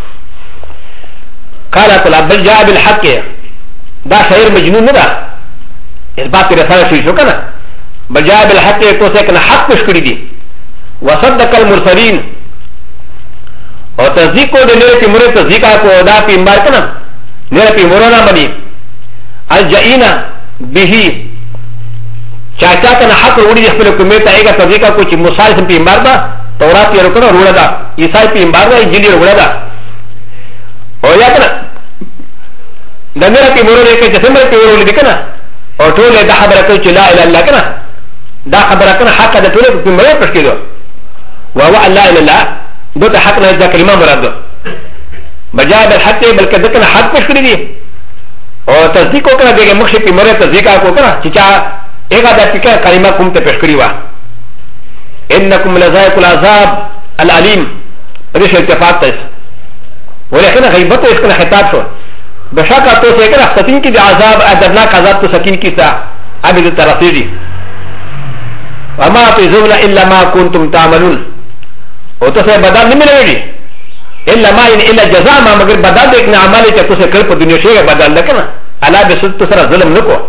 قال قال بل جاء بالحق دا شاعر مجنون ندا اس بات پر رسالہ شو کنا بل جاء بالحق تو سے کنا حق پیش کری دی وصدق المرسلین اور تصدیق کو دے میرے کی تصدیق کو دا پیمبر کنا نرى في مورونا مني الجائنا به چاچا کنه حق وړي د خپل کومې ته ایګه تذکر کو چې موسی سم پیغمبر دا تورات یې ورکړه وروړه دا عیسی پیغمبر دا انجیل وروړه دا او یا کنه د مېره په مورو کې چې څنګه په ورولې کنه او ټول دا خبره کوي چې لا اله الا الله کنه دا خبره کنه حق ده ټول په مېره پښ کېدو وهو لا اله الا الله دته حق نه دا کلمه مراد ده بجای بالحق بلکې دته حق پښ کړی دي او تصدیق وکړه دغه مخشي په مېره تصدیق وکړه چې چا ایګه دا پکې کلمه کوم ته پښ کړی و انکم لذائق العذاب العلیم ریش اتفاق ته ولكن غیبت اس کا خطاب شو بشک تو سے کہ سکین کی عذاب ادناک عذاب تو سکین کی تا ابد ترفیدی وما تزول الا ما كنتم تعملون او تو سے بدل نہیں ملے گی الا ما الا جزاء ما مگر بدل ایک عمل ہے تو سے کل پر دنیا سے بدل لکنا الا بسط تو سر ظلم نہ کو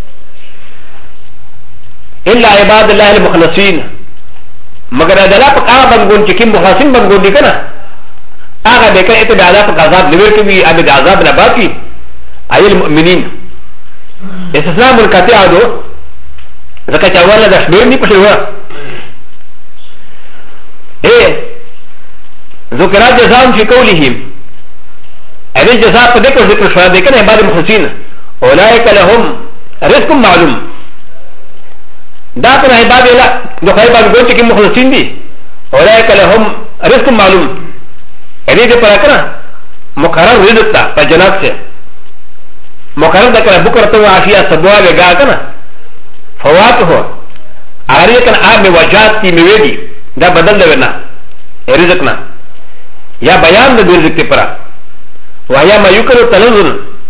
الا عباد الله المخلصين مگر ادلا پکا بنگون چکم مخلصین بنگون دی کنا هذا بكره اتبع عذاب عذاب لوركي بي ابد عذاب نباتي اي المؤمنين استثناء منقطع دو زكاه اول ده شمير ني پشوا ايه ذكر جزاء في قولهم ابي جزاء فذكر ذكر شوا دكن بعد المخلصين اولئك لهم رزق معلوم داتنا عباد الله دو خيبا بيقول لك مخلصين دي اولئك لهم رزق معلوم ا ر ي د پر کنه مقرر رزق تا په جنات سے مقرر د کنه بکرته عافیه سبوا لگا کنه فوات هو اری کنه اب وجات کی میوی دا بدل دینا رزق نا یا بیان د رزق ته پر وهي ما يكره تنزل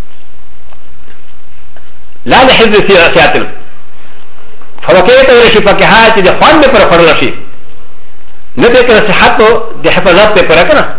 لا لحفظ سياسات فوکیت ورشي فقهات د خوان پر خړل شي نه ته کنه صحت د حفاظت ته پر کنه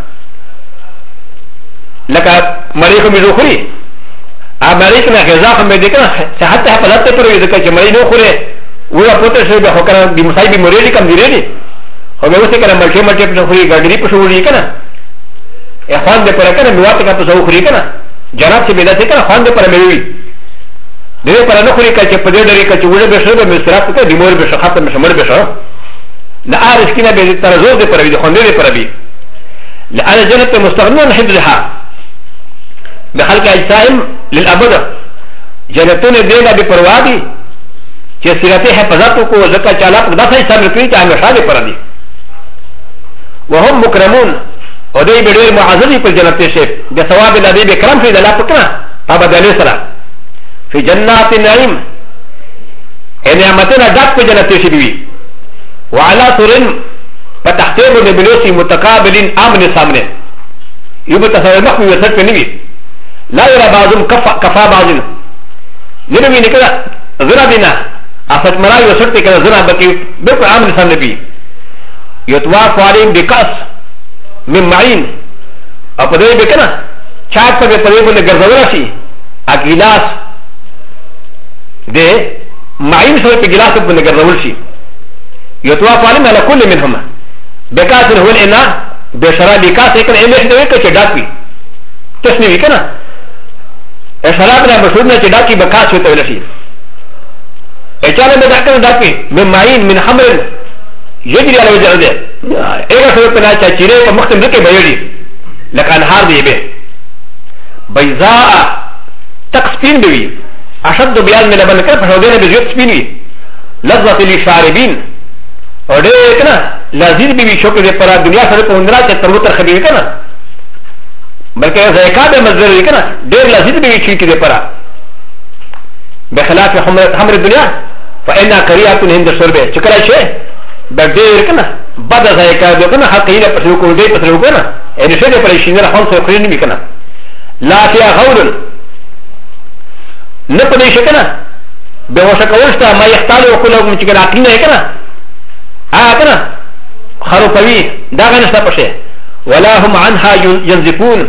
لکه مریخ مې خوري ا مریخ نه غذا هم دې کنه صحت ته حفاظت ته پروي ځکه چې مریخ نه خوري ولا پته شي به هکره د مصايب موريلي کم دی لري او به وسه کنه ملټي ملټي په خوري ګاډري په شوړي کنه اخوان دې پر کنه میوات کا په سو خوري کنه جناب چې بيدته کنه خوان دې پر میوي دې پر نه خوري کچې په دې ډېر کچې وړه به شرب مستراف ته بیمور به شخص ته مشمر به شو نه ارس کینه به تر زور دې پر دې خوان دې پر بي لأن جنة مستغنون حفظها بخلق اجسام للابد جنتون دینا بپروادی چه سیرت حفظت کو زکا چالا دا صحیح سامر کری چا ہمیشہ دے پردی وهم مکرمون و دی بدیر معذری پر جنت شیف بے ثواب لدی بکرم فی دلا پکنا پابا دلی سرا فی جنات نعیم نعمتنا دک پر جنت شیف بھی وعلا سرن فتحتیب نبلوسی متقابلین آمن سامنے یو بتصور مخوی وسط پہ نوی لا يرى بعضهم كفى بعض نبي نكذا زنا بنا أفت مراي وسرت كذا زنا بكي بكل عامل سام نبي يتواف عليهم بكأس من معين أقدر بكنا شاك فبي قريب من الجرزوراشي أجلاس ده معين سوى بجلاس من الجرزوراشي يتواف عليهم على كل منهما بكأس هو الإناء بشراب بكأس يكن إيش ده كشداكي تسني كنا شراب نه مشهور نه چې ډاکی بکاس وته ولشي اچانه به ډاکټر ډاکی من معین من خمر یجري على وجه ده ایګه څه په نه چې چیرې په مختم دکې بيړي لکه انهار دی به بيضاء تقسپین دی اشد بیان من لبن کړ په هغه به زیات سپین وي لذت للشاربین اور دې کنه لذیذ به شوق دې پر دنیا سره په اندرا چې تر وتر خبي کنه بلکہ ذائقہ بے مزدور ہے نا دیر لذیذ بھی چیز کی دے پرا بخلاف حمر دنیا فإنها كريهة عند الشرب چکلا شے بدیر کنا بد ذائقہ دے کنا حق ہی پسرو کو دے پسرو کو نا ان شے دے پر شینر خون سے خرین بھی کنا لا فيها غول نہ پدے شکنا بے ہوش کولستا ما يحتاج وكل چکلا عقل ہے کنا کنا خرو پوی دا غنستا پشے ولا هم عنها ينزفون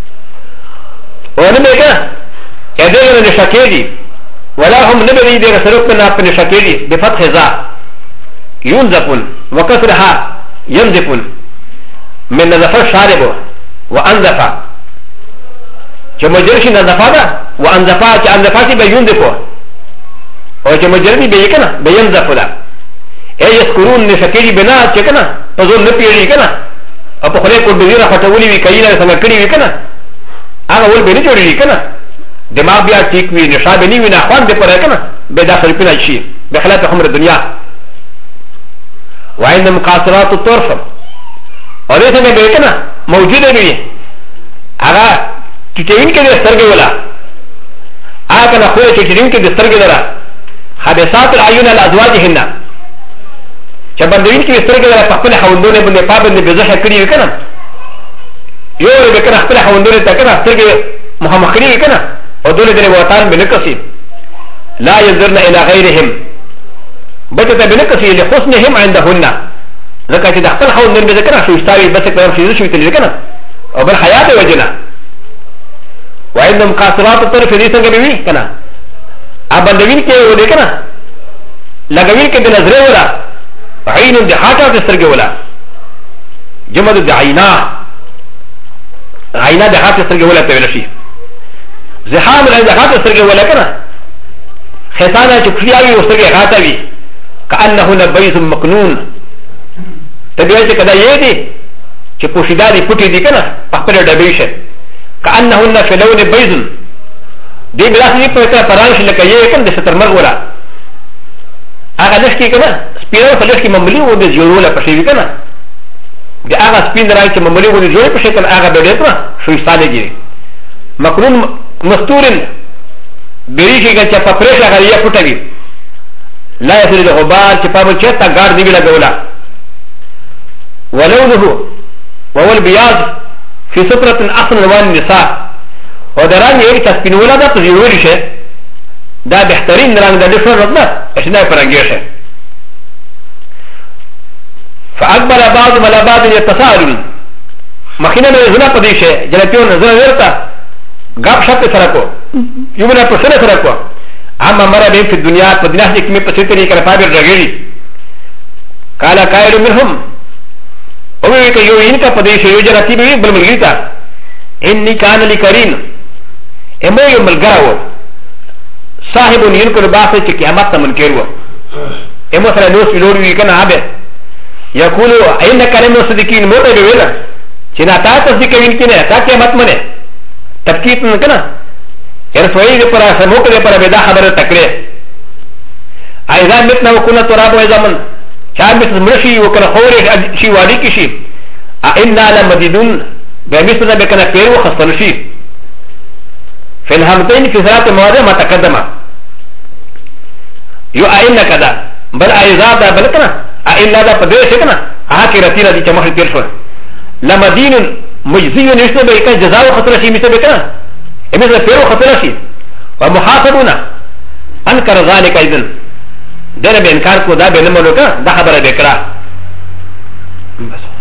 ونبقى يدير نشاكيدي ولا هم نبري دير سرقنا بنشاكيدي بفتح ذا ينزفون وكسرها ينزفون من نزف الشارب وانزف كما جرش نزفا وانزفا كأنزفا بينزفو او چې مجرمي به یې کنه به ينزف ولا اي يذكرون نشكري بنا چې کنه په ځون نه پیږي کنه او په خله کو بزیره پټولې وی کایله څنګه کړی وی کنه هغه ول به نه جوړیږي کنه دماغ بیا ټیک وی نشه به نه وی نه خوان دې پره کنه به داخل پینای شي بخلاف عمر دنیا وعندهم قاصرات الطرف اور دې څنګه به کنه موجوده وي هغه ټټین کې د سترګې ولا هغه نه خو چې ټټین کې د سترګې لرا حادثات العيون الازواجهن چې باندې کې سترګې لرا په خپل خوندونه باندې پابند به زه کړی وکنه یو به کنه خپل خوندونه ته کنه سترګې محمد کړی وکنه او دولت دې وطن به نکسي لا ينظرن الى غيرهم بچته به نکسي لحسنهم عندهن لکه چې د خپل خوندونه به ذکر شو استاوي بس کړم شي شو تل کنه او بل حیات وجنه وعندهم قاصرات الطرف دې څنګه وی کنه ابندوین کې و دې کنه لګوین کې د نظر ولا عين د حاجه د سترګې ولا جمع د عینا عینا د حاجه سترګې ولا ته ویل شي زحام د حاجه سترګې ولا کنه خسانه چې کړیاوي سترګې حاجه وي کانه نبيذ مكنون تبي چې کدا یې دي چې پوشیداري پټي دي کنه په خپل ډبې شه كأنهن في لون بيض دي بلاسي پتا پرانش لکه یې کنه د ستر مرغ ولا هغه لشکې کنه سپیرو فلشکې مملي و د جوړوله پښې وی کنه د هغه سپین راي چې مملي و د جوړ پښې کنه هغه به ډېر شو استالېږي مکرون مستورن بریشي چې په پرېشه هغه یې پټوي لا يسري الغبار چې په چتا ګار دی لګولا ولونه وهو البياض في سفرة أصل الوان النساء ودران يجي تسبينولا دا تزيوري شيء دا بهترين دران دا دفر ربنا اشنا فرنجيشه فأكبر بعضهم على بعض يتساءلون مخينا من زنا قديشه جلتيون زنا ورتا غاب شاب سرقو يومنا پسنه سرقو اما مرا بهم في الدنيا فدنيا دي كمي پسيتري كره فابر رغيري قال قائل منهم ومن يو إنك قديش يجرتي بي بالملغيتا إني كان لي كريم إمو يوم الغاو صاحب ينكر باسي كيامات منكرو إمو سلا نوس بلوري كان عبه يقول إنك كريم صديقين موتا بيولا چنا تا تصديقين كنا تا كيامات منه تبكيت نكنا يرسوئي دي پرا سموك دي پرا بدا خبر تکره ايضا متنا وكنا تراب ويزامن شاید مثل مرشی وکنه خوری شی وادی کشی اینا لمدیدون بمیسل بکنه پیرو خستن شی فی الحمتین فی ذات مواضع ما تقدمه یو اینا کدا بل ایزا دا بل کنه اینا دا پدوی شکنه آها کی رتی را دی چمخ تیر شو لمدینون مجزیون نشتو بکنه جزاو خطر شی مثل بکنه مثل پیرو خطر شی ومحاسبونا انکر ذالک ایدن دنه به انکار کو دا به نه ملوکا دا خبره وکړه بس